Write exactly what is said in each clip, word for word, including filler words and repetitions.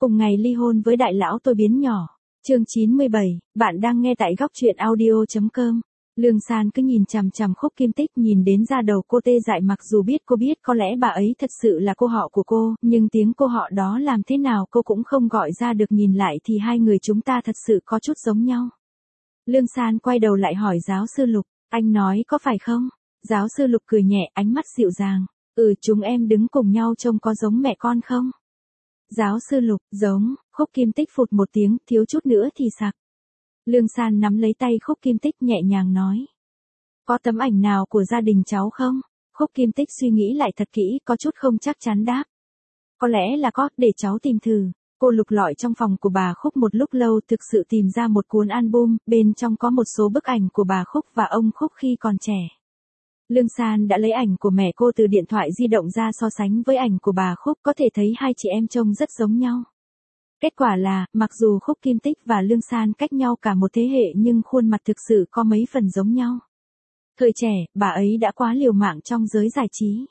Cùng ngày ly hôn với đại lão tôi biến nhỏ. Chương chín mươi bảy, bạn đang nghe tại góc truyện audio chấm com. Lương San cứ nhìn chằm chằm Khúc Kim Tích, nhìn đến da đầu cô tê dại, mặc dù biết cô biết có lẽ bà ấy thật sự là cô họ của cô, nhưng tiếng cô họ đó làm thế nào cô cũng không gọi ra được, nhìn lại thì hai người chúng ta thật sự có chút giống nhau. Lương San quay đầu lại hỏi giáo sư Lục, anh nói có phải không? Giáo sư Lục cười nhẹ, ánh mắt dịu dàng. Ừ, chúng em đứng cùng nhau trông có giống mẹ con không? Giáo sư Lục, giống. Khúc Kim Tích phụt một tiếng, thiếu chút nữa thì sặc. Lương San nắm lấy tay Khúc Kim Tích nhẹ nhàng nói. Có tấm ảnh nào của gia đình cháu không? Khúc Kim Tích suy nghĩ lại thật kỹ, có chút không chắc chắn đáp. Có lẽ là có, để cháu tìm thử. Cô lục lọi trong phòng của bà Khúc một lúc lâu, thực sự tìm ra một cuốn album, bên trong có một số bức ảnh của bà Khúc và ông Khúc khi còn trẻ. Lương San đã lấy ảnh của mẹ cô từ điện thoại di động ra so sánh với ảnh của bà Khúc, có thể thấy hai chị em trông rất giống nhau. Kết quả là, mặc dù Khúc Kim Tích và Lương San cách nhau cả một thế hệ nhưng khuôn mặt thực sự có mấy phần giống nhau. Thời trẻ, bà ấy đã quá liều mạng trong giới giải trí.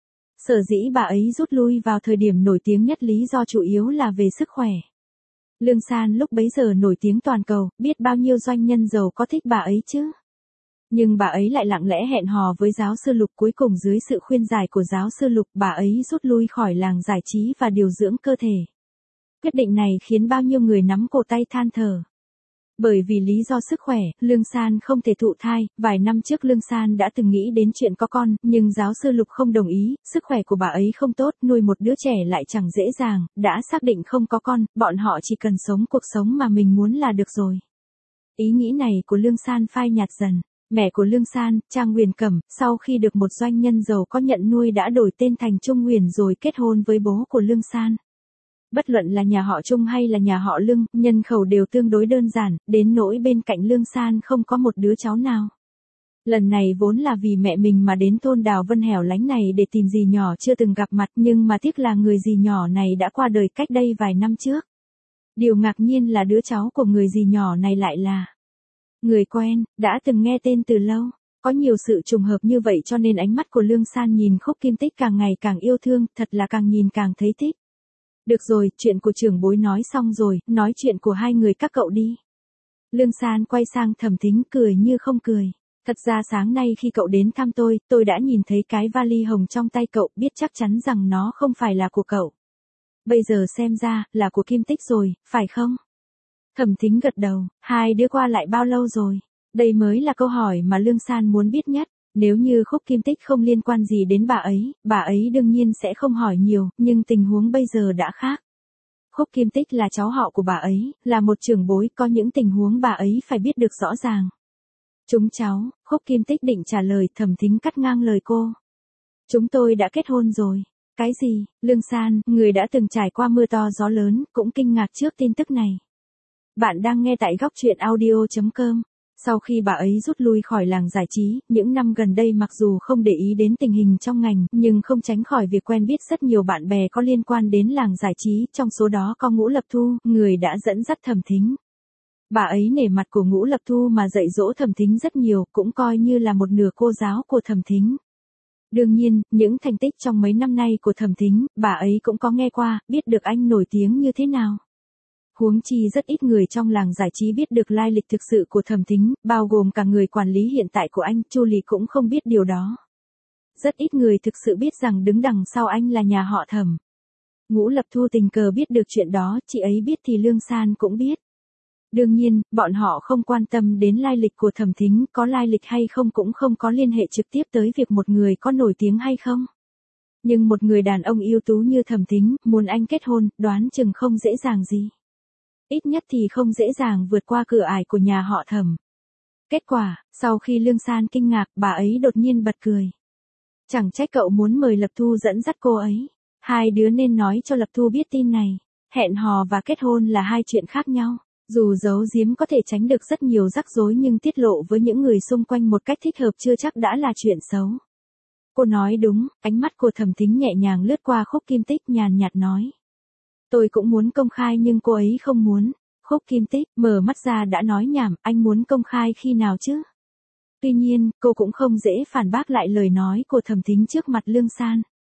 Sở dĩ bà ấy rút lui vào thời điểm nổi tiếng nhất lý do chủ yếu là về sức khỏe. Lương San lúc bấy giờ nổi tiếng toàn cầu, biết bao nhiêu doanh nhân giàu có thích bà ấy chứ. Nhưng bà ấy lại lặng lẽ hẹn hò với giáo sư Lục, cuối cùng dưới sự khuyên giải của giáo sư Lục, bà ấy rút lui khỏi làng giải trí và điều dưỡng cơ thể. Quyết định này khiến bao nhiêu người nắm cổ tay than thở. Bởi vì lý do sức khỏe, Lương San không thể thụ thai, vài năm trước Lương San đã từng nghĩ đến chuyện có con, nhưng giáo sư Lục không đồng ý, sức khỏe của bà ấy không tốt, nuôi một đứa trẻ lại chẳng dễ dàng, đã xác định không có con, bọn họ chỉ cần sống cuộc sống mà mình muốn là được rồi. Ý nghĩ này của Lương San phai nhạt dần. Mẹ của Lương San, Trang Huyền Cẩm, sau khi được một doanh nhân giàu có nhận nuôi đã đổi tên thành Trung Huyền rồi kết hôn với bố của Lương San. Bất luận là nhà họ Trung hay là nhà họ Lương, nhân khẩu đều tương đối đơn giản, đến nỗi bên cạnh Lương San không có một đứa cháu nào. Lần này vốn là vì mẹ mình mà đến thôn Đào Vân hẻo lánh này để tìm dì nhỏ chưa từng gặp mặt, nhưng mà tiếc là người dì nhỏ này đã qua đời cách đây vài năm trước. Điều ngạc nhiên là đứa cháu của người dì nhỏ này lại là người quen, đã từng nghe tên từ lâu. Có nhiều sự trùng hợp như vậy cho nên ánh mắt của Lương San nhìn Khúc Kim Tích càng ngày càng yêu thương, thật là càng nhìn càng thấy thích. Được rồi, chuyện của trưởng bối nói xong rồi, nói chuyện của hai người các cậu đi. Lương San quay sang Thẩm Thính cười như không cười. Thật ra sáng nay khi cậu đến thăm tôi, tôi đã nhìn thấy cái vali hồng trong tay cậu, biết chắc chắn rằng nó không phải là của cậu. Bây giờ xem ra, là của Kim Tích rồi, phải không? Thẩm Thính gật đầu, hai đứa qua lại bao lâu rồi? Đây mới là câu hỏi mà Lương San muốn biết nhất. Nếu như Khúc Kim Tích không liên quan gì đến bà ấy, bà ấy đương nhiên sẽ không hỏi nhiều, nhưng tình huống bây giờ đã khác. Khúc Kim Tích là cháu họ của bà ấy, là một trưởng bối, có những tình huống bà ấy phải biết được rõ ràng. Chúng cháu, Khúc Kim Tích định trả lời, Thẩm Thính cắt ngang lời cô. Chúng tôi đã kết hôn rồi. Cái gì? Lương San, người đã từng trải qua mưa to gió lớn, cũng kinh ngạc trước tin tức này. Bạn đang nghe tại góc truyện audio chấm com. Sau khi bà ấy rút lui khỏi làng giải trí, những năm gần đây mặc dù không để ý đến tình hình trong ngành, nhưng không tránh khỏi việc quen biết rất nhiều bạn bè có liên quan đến làng giải trí, trong số đó có Ngũ Lập Thu, người đã dẫn dắt Thẩm Thính. Bà ấy nể mặt của Ngũ Lập Thu mà dạy dỗ Thẩm Thính rất nhiều, cũng coi như là một nửa cô giáo của Thẩm Thính. Đương nhiên, những thành tích trong mấy năm nay của Thẩm Thính, bà ấy cũng có nghe qua, biết được anh nổi tiếng như thế nào. Huống chi rất ít người trong làng giải trí biết được lai lịch thực sự của Thẩm Thính, bao gồm cả người quản lý hiện tại của anh, Chu Lì cũng không biết điều đó. Rất ít người thực sự biết rằng đứng đằng sau anh là nhà họ Thẩm. Ngũ Lập Thu tình cờ biết được chuyện đó, chị ấy biết thì Lương San cũng biết. Đương nhiên, bọn họ không quan tâm đến lai lịch của Thẩm Thính, có lai lịch hay không cũng không có liên hệ trực tiếp tới việc một người có nổi tiếng hay không. Nhưng một người đàn ông ưu tú như Thẩm Thính, muốn anh kết hôn, đoán chừng không dễ dàng gì. Ít nhất thì không dễ dàng vượt qua cửa ải của nhà họ Thẩm. Kết quả, sau khi Lương San kinh ngạc, bà ấy đột nhiên bật cười. Chẳng trách cậu muốn mời Lập Thu dẫn dắt cô ấy. Hai đứa nên nói cho Lập Thu biết tin này. Hẹn hò và kết hôn là hai chuyện khác nhau. Dù giấu giếm có thể tránh được rất nhiều rắc rối nhưng tiết lộ với những người xung quanh một cách thích hợp chưa chắc đã là chuyện xấu. Cô nói đúng, ánh mắt của Thẩm Thính nhẹ nhàng lướt qua Khúc Kim Tích, nhàn nhạt nói. Tôi cũng muốn công khai nhưng cô ấy không muốn. Khúc Kim Tích mở mắt ra đã nói nhảm, anh muốn công khai khi nào chứ? Tuy nhiên, cô cũng không dễ phản bác lại lời nói của Thẩm Thính trước mặt Lương San.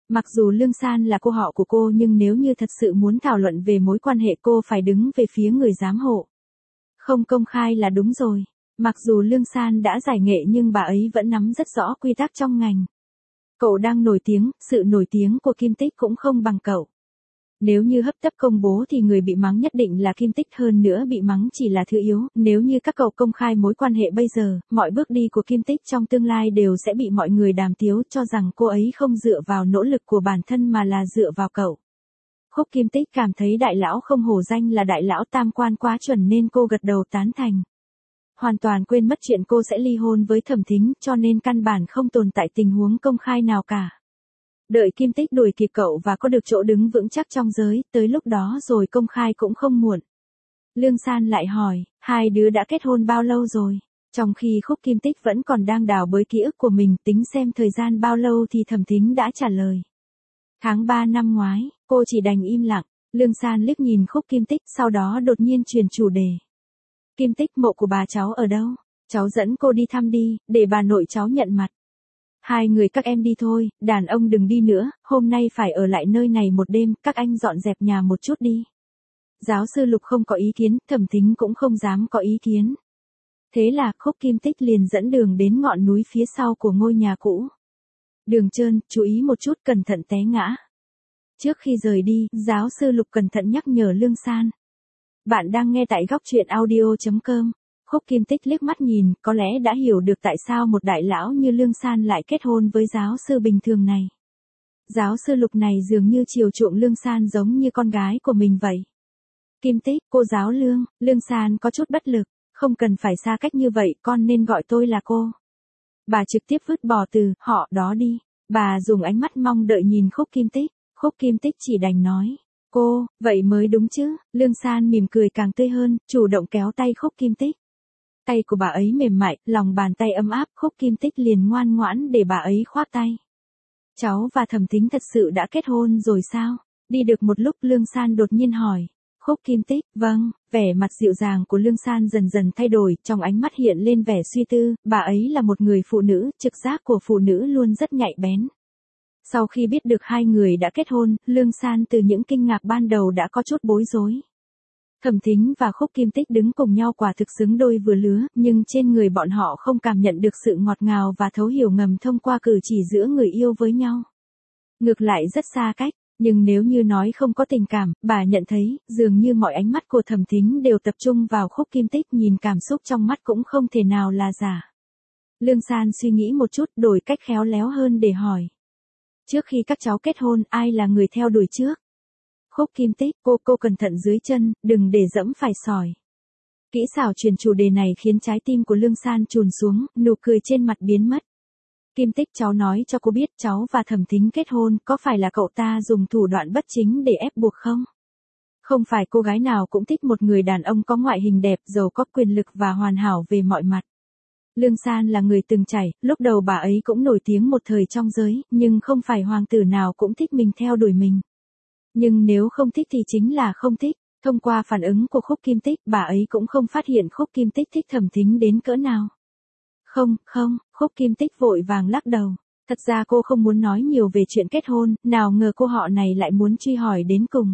Mặc dù Lương San là cô họ của cô nhưng nếu như thật sự muốn thảo luận về mối quan hệ cô phải đứng về phía người giám hộ. Không công khai là đúng rồi. Mặc dù Lương San đã giải nghệ nhưng bà ấy vẫn nắm rất rõ quy tắc trong ngành. Cậu đang nổi tiếng, sự nổi tiếng của Kim Tích cũng không bằng cậu. Nếu như hấp tấp công bố thì người bị mắng nhất định là Kim Tích, hơn nữa bị mắng chỉ là thứ yếu. Nếu như các cậu công khai mối quan hệ bây giờ, mọi bước đi của Kim Tích trong tương lai đều sẽ bị mọi người đàm tiếu cho rằng cô ấy không dựa vào nỗ lực của bản thân mà là dựa vào cậu. Khúc Kim Tích cảm thấy đại lão không hổ danh là đại lão tam quan quá chuẩn nên cô gật đầu tán thành. Hoàn toàn quên mất chuyện cô sẽ ly hôn với Thẩm Thính cho nên căn bản không tồn tại tình huống công khai nào cả. Đợi Kim Tích đuổi kịp cậu và có được chỗ đứng vững chắc trong giới, tới lúc đó rồi công khai cũng không muộn. Lương San lại hỏi, hai đứa đã kết hôn bao lâu rồi? Trong khi Khúc Kim Tích vẫn còn đang đào bới ký ức của mình tính xem thời gian bao lâu thì Thẩm Thính đã trả lời. Tháng ba năm ngoái, cô chỉ đành im lặng. Lương San liếc nhìn Khúc Kim Tích sau đó đột nhiên chuyển chủ đề. Kim Tích, mộ của bà cháu ở đâu? Cháu dẫn cô đi thăm đi, để bà nội cháu nhận mặt. Hai người các em đi thôi, đàn ông đừng đi nữa, hôm nay phải ở lại nơi này một đêm, các anh dọn dẹp nhà một chút đi. Giáo sư Lục không có ý kiến, Thẩm Thính cũng không dám có ý kiến. Thế là Khúc Kim Tích liền dẫn đường đến ngọn núi phía sau của ngôi nhà cũ. Đường trơn, chú ý một chút, cẩn thận té ngã. Trước khi rời đi, giáo sư Lục cẩn thận nhắc nhở Lương San. Bạn đang nghe tại góc truyện audio chấm com. Khúc Kim Tích liếc mắt nhìn, có lẽ đã hiểu được tại sao một đại lão như Lương San lại kết hôn với giáo sư bình thường này. Giáo sư Lục này dường như chiều chuộng Lương San giống như con gái của mình vậy. Kim Tích, cô giáo Lương, Lương San có chút bất lực, không cần phải xa cách như vậy, con nên gọi tôi là cô. Bà trực tiếp vứt bỏ từ họ đó đi. Bà dùng ánh mắt mong đợi nhìn Khúc Kim Tích. Khúc Kim Tích chỉ đành nói. Cô, vậy mới đúng chứ. Lương San mỉm cười càng tươi hơn, chủ động kéo tay Khúc Kim Tích. Tay của bà ấy mềm mại, lòng bàn tay ấm áp, Khúc Kim Tích liền ngoan ngoãn để bà ấy khoác tay. Cháu và Thẩm Thính thật sự đã kết hôn rồi sao? Đi được một lúc Lương San đột nhiên hỏi. Khúc Kim Tích, vâng, vẻ mặt dịu dàng của Lương San dần dần thay đổi, trong ánh mắt hiện lên vẻ suy tư, bà ấy là một người phụ nữ, trực giác của phụ nữ luôn rất nhạy bén. Sau khi biết được hai người đã kết hôn, Lương San từ những kinh ngạc ban đầu đã có chút bối rối. Thẩm Thính và Khúc Kim Tích đứng cùng nhau quả thực xứng đôi vừa lứa, nhưng trên người bọn họ không cảm nhận được sự ngọt ngào và thấu hiểu ngầm thông qua cử chỉ giữa người yêu với nhau. Ngược lại rất xa cách, nhưng nếu như nói không có tình cảm, bà nhận thấy, dường như mọi ánh mắt của Thẩm Thính đều tập trung vào Khúc Kim Tích, nhìn cảm xúc trong mắt cũng không thể nào là giả. Lương San suy nghĩ một chút, đổi cách khéo léo hơn để hỏi. Trước khi các cháu kết hôn, ai là người theo đuổi trước? Khúc Kim Tích, cô cô cẩn thận dưới chân, đừng để dẫm phải sỏi. Kỹ xảo truyền chủ đề này khiến trái tim của Lương San trùn xuống, nụ cười trên mặt biến mất. Kim Tích, cháu nói cho cô biết cháu và Thẩm Thính kết hôn, có phải là cậu ta dùng thủ đoạn bất chính để ép buộc không? Không phải cô gái nào cũng thích một người đàn ông có ngoại hình đẹp, giàu có quyền lực và hoàn hảo về mọi mặt. Lương San là người từng trải, lúc đầu bà ấy cũng nổi tiếng một thời trong giới, nhưng không phải hoàng tử nào cũng thích mình theo đuổi mình. Nhưng nếu không thích thì chính là không thích. Thông qua phản ứng của Khúc Kim Tích, bà ấy cũng không phát hiện Khúc Kim Tích thích Thẩm Thính đến cỡ nào. Không, không, Khúc Kim Tích vội vàng lắc đầu. Thật ra cô không muốn nói nhiều về chuyện kết hôn, nào ngờ cô họ này lại muốn truy hỏi đến cùng.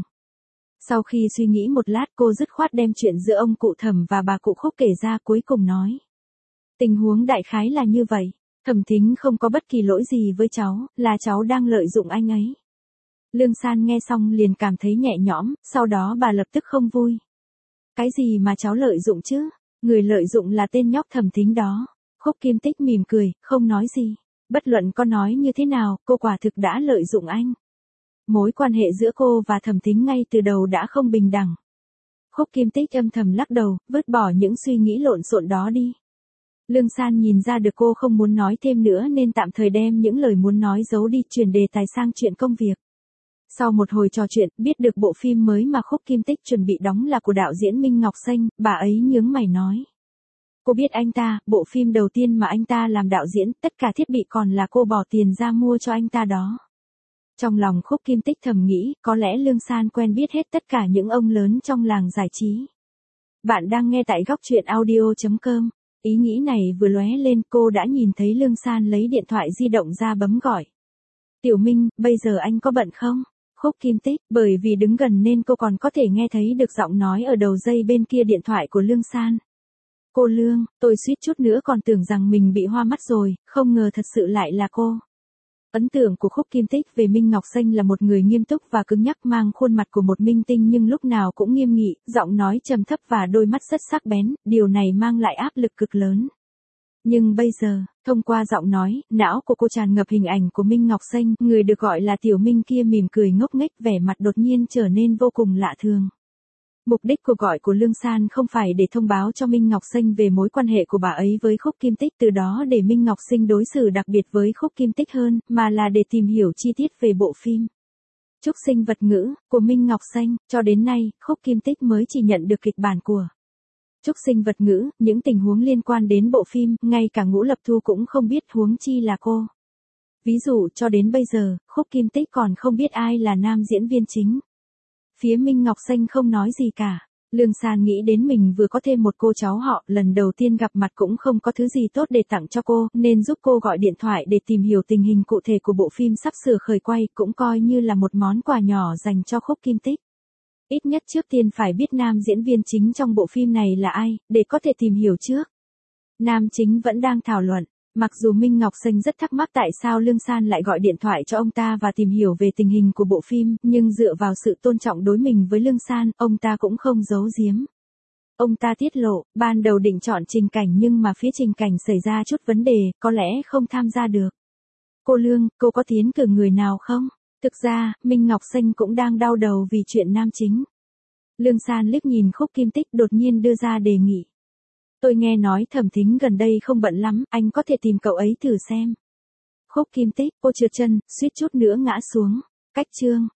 Sau khi suy nghĩ một lát cô dứt khoát đem chuyện giữa ông cụ Thẩm và bà cụ Khúc kể ra, cuối cùng nói. Tình huống đại khái là như vậy, Thẩm Thính không có bất kỳ lỗi gì với cháu, là cháu đang lợi dụng anh ấy. Lương San nghe xong liền cảm thấy nhẹ nhõm, sau đó bà lập tức không vui. Cái gì mà cháu lợi dụng chứ? Người lợi dụng là tên nhóc Thẩm Thính đó. Khúc Kim Tích mỉm cười, không nói gì. Bất luận có nói như thế nào, cô quả thực đã lợi dụng anh. Mối quan hệ giữa cô và Thẩm Thính ngay từ đầu đã không bình đẳng. Khúc Kim Tích âm thầm lắc đầu, vứt bỏ những suy nghĩ lộn xộn đó đi. Lương San nhìn ra được cô không muốn nói thêm nữa nên tạm thời đem những lời muốn nói giấu đi, chuyển đề tài sang chuyện công việc. Sau một hồi trò chuyện, biết được bộ phim mới mà Khúc Kim Tích chuẩn bị đóng là của đạo diễn Minh Ngọc Xanh, bà ấy nhướng mày nói. Cô biết anh ta, bộ phim đầu tiên mà anh ta làm đạo diễn, tất cả thiết bị còn là cô bỏ tiền ra mua cho anh ta đó. Trong lòng Khúc Kim Tích thầm nghĩ, có lẽ Lương San quen biết hết tất cả những ông lớn trong làng giải trí. Bạn đang nghe tại góc truyện audio chấm com. Ý nghĩ này vừa lóe lên, cô đã nhìn thấy Lương San lấy điện thoại di động ra bấm gọi. Tiểu Minh, bây giờ anh có bận không? Khúc Kim Tích, bởi vì đứng gần nên cô còn có thể nghe thấy được giọng nói ở đầu dây bên kia điện thoại của Lương San. Cô Lương, tôi suýt chút nữa còn tưởng rằng mình bị hoa mắt rồi, không ngờ thật sự lại là cô. Ấn tượng của Khúc Kim Tích về Minh Ngọc Xanh là một người nghiêm túc và cứng nhắc, mang khuôn mặt của một minh tinh nhưng lúc nào cũng nghiêm nghị, giọng nói trầm thấp và đôi mắt rất sắc bén, điều này mang lại áp lực cực lớn. Nhưng bây giờ, thông qua giọng nói, não của cô tràn ngập hình ảnh của Minh Ngọc Xanh, người được gọi là Tiểu Minh kia mỉm cười ngốc nghếch, vẻ mặt đột nhiên trở nên vô cùng lạ thường. Mục đích cuộc gọi của Lương San không phải để thông báo cho Minh Ngọc Xanh về mối quan hệ của bà ấy với Khúc Kim Tích, từ đó để Minh Ngọc Xanh đối xử đặc biệt với Khúc Kim Tích hơn, mà là để tìm hiểu chi tiết về bộ phim Trúc Sinh Vật Ngữ của Minh Ngọc Xanh. Cho đến nay, Khúc Kim Tích mới chỉ nhận được kịch bản của Trúc Sinh Vật Ngữ, những tình huống liên quan đến bộ phim, ngay cả Ngũ Lập Thu cũng không biết, huống chi là cô. Ví dụ, cho đến bây giờ, Khúc Kim Tích còn không biết ai là nam diễn viên chính. Phía Minh Ngọc Xanh không nói gì cả. Lương San nghĩ đến mình vừa có thêm một cô cháu họ, lần đầu tiên gặp mặt cũng không có thứ gì tốt để tặng cho cô, nên giúp cô gọi điện thoại để tìm hiểu tình hình cụ thể của bộ phim sắp sửa khởi quay, cũng coi như là một món quà nhỏ dành cho Khúc Kim Tích. Ít nhất trước tiên phải biết nam diễn viên chính trong bộ phim này là ai, để có thể tìm hiểu trước. Nam chính vẫn đang thảo luận. Mặc dù Minh Ngọc Xanh rất thắc mắc tại sao Lương San lại gọi điện thoại cho ông ta và tìm hiểu về tình hình của bộ phim, nhưng dựa vào sự tôn trọng đối mình với Lương San, ông ta cũng không giấu giếm. Ông ta tiết lộ, ban đầu định chọn Trình Cảnh nhưng mà phía Trình Cảnh xảy ra chút vấn đề, có lẽ không tham gia được. Cô Lương, cô có tiến cử người nào không? Thực ra, Minh Ngọc Xanh cũng đang đau đầu vì chuyện nam chính. Lương San liếc nhìn Khúc Kim Tích, đột nhiên đưa ra đề nghị. Tôi nghe nói Thẩm Thính gần đây không bận lắm, anh có thể tìm cậu ấy thử xem. Khúc Kim Tích, cô trượt chân, suýt chút nữa ngã xuống. Cách chương.